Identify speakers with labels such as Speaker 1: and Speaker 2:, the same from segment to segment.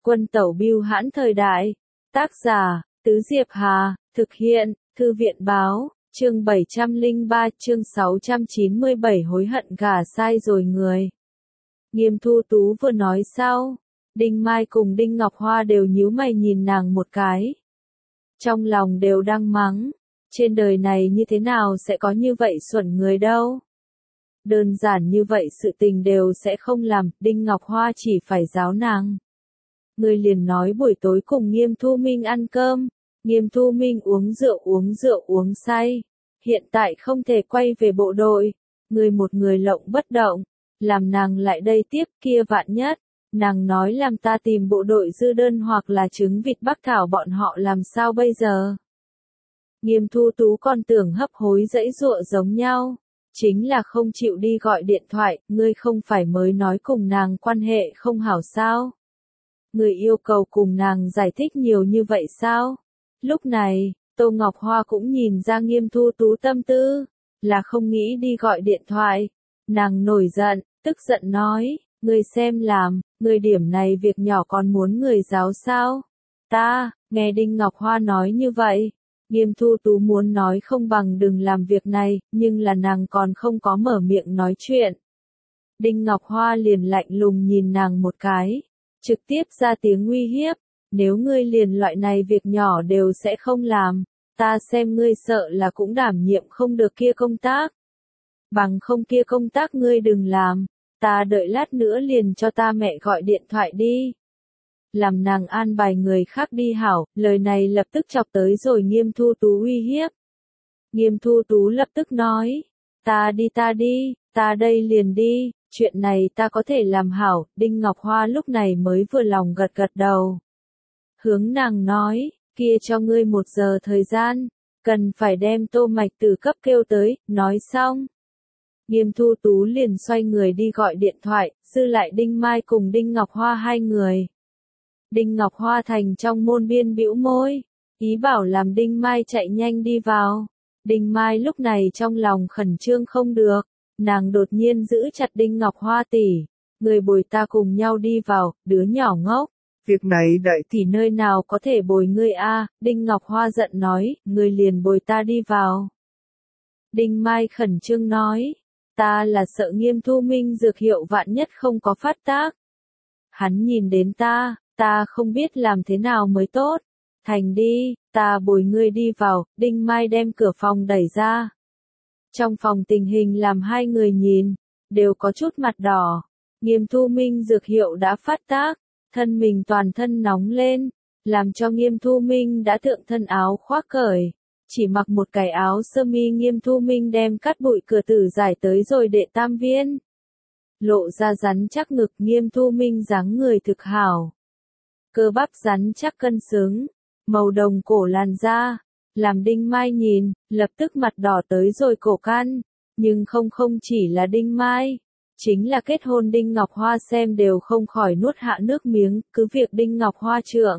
Speaker 1: Quân tẩu bưu hãn thời đại. Tác giả, Tứ Diệp Hà, thực hiện, Thư viện báo, chương 703, chương 697 hối hận gả sai rồi người. Nghiêm Thu Tú vừa nói sau, Đinh Mai cùng Đinh Ngọc Hoa đều nhíu mày nhìn nàng một cái. Trong lòng đều đang mắng, trên đời này như thế nào sẽ có như vậy xuẩn người đâu. Đơn giản như vậy sự tình đều sẽ không làm, Đinh Ngọc Hoa chỉ phải giáo nàng. Người liền nói buổi tối cùng Nghiêm Thu Minh ăn cơm, Nghiêm Thu Minh uống rượu uống say. Hiện tại không thể quay về bộ đội, người một người lộng bất động, làm nàng lại đây tiếp kia vạn nhất. Nàng nói làm ta tìm bộ đội dư đơn hoặc là trứng vịt bắc thảo bọn họ làm sao bây giờ. Nghiêm Thu Tú còn tưởng hấp hối dãy dụa giống nhau. Chính là không chịu đi gọi điện thoại, ngươi không phải mới nói cùng nàng quan hệ không hảo sao. Ngươi yêu cầu cùng nàng giải thích nhiều như vậy sao? Lúc này, Tô Ngọc Hoa cũng nhìn ra Nghiêm Thu Tú tâm tư, là không nghĩ đi gọi điện thoại. Nàng nổi giận, tức giận nói, ngươi xem làm, ngươi điểm này việc nhỏ còn muốn người giáo sao? Ta, nghe Đinh Ngọc Hoa nói như vậy. Nghiêm Thu Tú muốn nói không bằng đừng làm việc này, nhưng là nàng còn không có mở miệng nói chuyện. Đinh Ngọc Hoa liền lạnh lùng nhìn nàng một cái, trực tiếp ra tiếng uy hiếp, nếu ngươi liền loại này việc nhỏ đều sẽ không làm, ta xem ngươi sợ là cũng đảm nhiệm không được kia công tác. Bằng không kia công tác ngươi đừng làm, ta đợi lát nữa liền cho ta mẹ gọi điện thoại đi. Làm nàng an bài người khác đi hảo, lời này lập tức chọc tới rồi Nghiêm Thu Tú uy hiếp. Nghiêm Thu Tú lập tức nói, ta đi, ta đây liền đi, chuyện này ta có thể làm hảo. Đinh Ngọc Hoa lúc này mới vừa lòng gật gật đầu. Hướng nàng nói, kia cho ngươi 1 giờ thời gian, cần phải đem Tô Mạch Tử cấp kêu tới, nói xong. Nghiêm Thu Tú liền xoay người đi gọi điện thoại, dư lại Đinh Mai cùng Đinh Ngọc Hoa hai người. Đinh Ngọc Hoa thành trong môn biên bĩu môi, ý bảo làm Đinh Mai chạy nhanh đi vào. Đinh Mai lúc này trong lòng khẩn trương không được, nàng đột nhiên giữ chặt Đinh Ngọc Hoa tỷ, người bồi ta cùng nhau đi vào, đứa nhỏ ngốc.
Speaker 2: Việc này đại
Speaker 1: tỷ nơi nào có thể bồi ngươi a? Đinh Ngọc Hoa giận nói, ngươi liền bồi ta đi vào. Đinh Mai khẩn trương nói, ta là sợ Nghiêm Thu Minh dược hiệu vạn nhất không có phát tác. Hắn nhìn đến ta không biết làm thế nào mới tốt. Thành đi, ta bồi ngươi đi vào. Đinh Mai đem cửa phòng đẩy ra. Trong phòng tình hình làm hai người nhìn, đều có chút mặt đỏ. Nghiêm Thu Minh dược hiệu đã phát tác, thân mình toàn thân nóng lên, làm cho Nghiêm Thu Minh đã thượng thân áo khoác cởi. Chỉ mặc một cái áo sơ mi Nghiêm Thu Minh đem cắt bụi cửa tử giải tới rồi đệ tam viên. Lộ ra rắn chắc ngực Nghiêm Thu Minh dáng người thực hảo. Cơ bắp rắn chắc cân xứng, màu đồng cổ làn da, làm Đinh Mai nhìn, lập tức mặt đỏ tới rồi cổ căn, nhưng không chỉ là Đinh Mai, chính là kết hôn Đinh Ngọc Hoa xem đều không khỏi nuốt hạ nước miếng, cứ việc Đinh Ngọc Hoa trượng.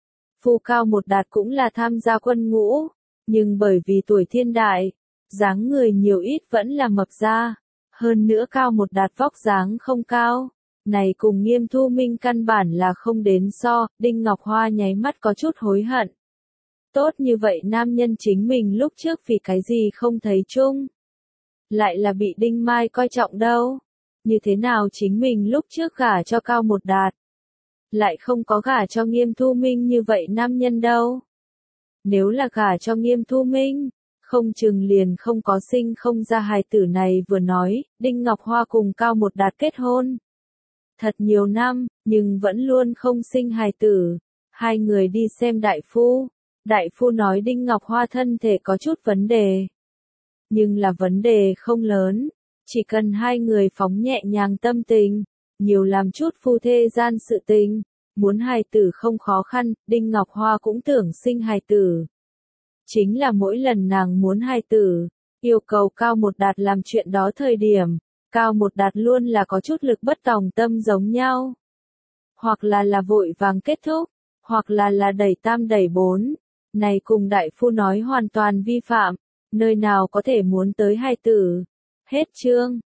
Speaker 1: Phu cao một đạt cũng là tham gia quân ngũ, nhưng bởi vì tuổi thiên đại, dáng người nhiều ít vẫn là mập ra, hơn nữa cao một đạt vóc dáng không cao. Này cùng Nghiêm Thu Minh căn bản là không đến so, Đinh Ngọc Hoa nháy mắt có chút hối hận. Tốt như vậy nam nhân chính mình lúc trước vì cái gì không thấy chung. Lại là bị Đinh Mai coi trọng đâu. Như thế nào chính mình lúc trước gả cho cao một đạt. Lại không có gả cho Nghiêm Thu Minh như vậy nam nhân đâu. Nếu là gả cho Nghiêm Thu Minh, không chừng liền không có sinh không ra hài tử này vừa nói, Đinh Ngọc Hoa cùng cao một đạt kết hôn. Thật nhiều năm, nhưng vẫn luôn không sinh hài tử. Hai người đi xem đại phu. Đại phu nói Đinh Ngọc Hoa thân thể có chút vấn đề. Nhưng là vấn đề không lớn. Chỉ cần hai người phóng nhẹ nhàng tâm tình, nhiều làm chút phu thê gian sự tình. Muốn hài tử không khó khăn, Đinh Ngọc Hoa cũng tưởng sinh hài tử. Chính là mỗi lần nàng muốn hài tử, yêu cầu cao một đạt làm chuyện đó thời điểm. Cao một đạt luôn là có chút lực bất tòng tâm giống nhau. Hoặc là vội vàng kết thúc, hoặc là đẩy tam đẩy bốn. Này cùng đại phu nói hoàn toàn vi phạm, nơi nào có thể muốn tới hài tử. Hết chương.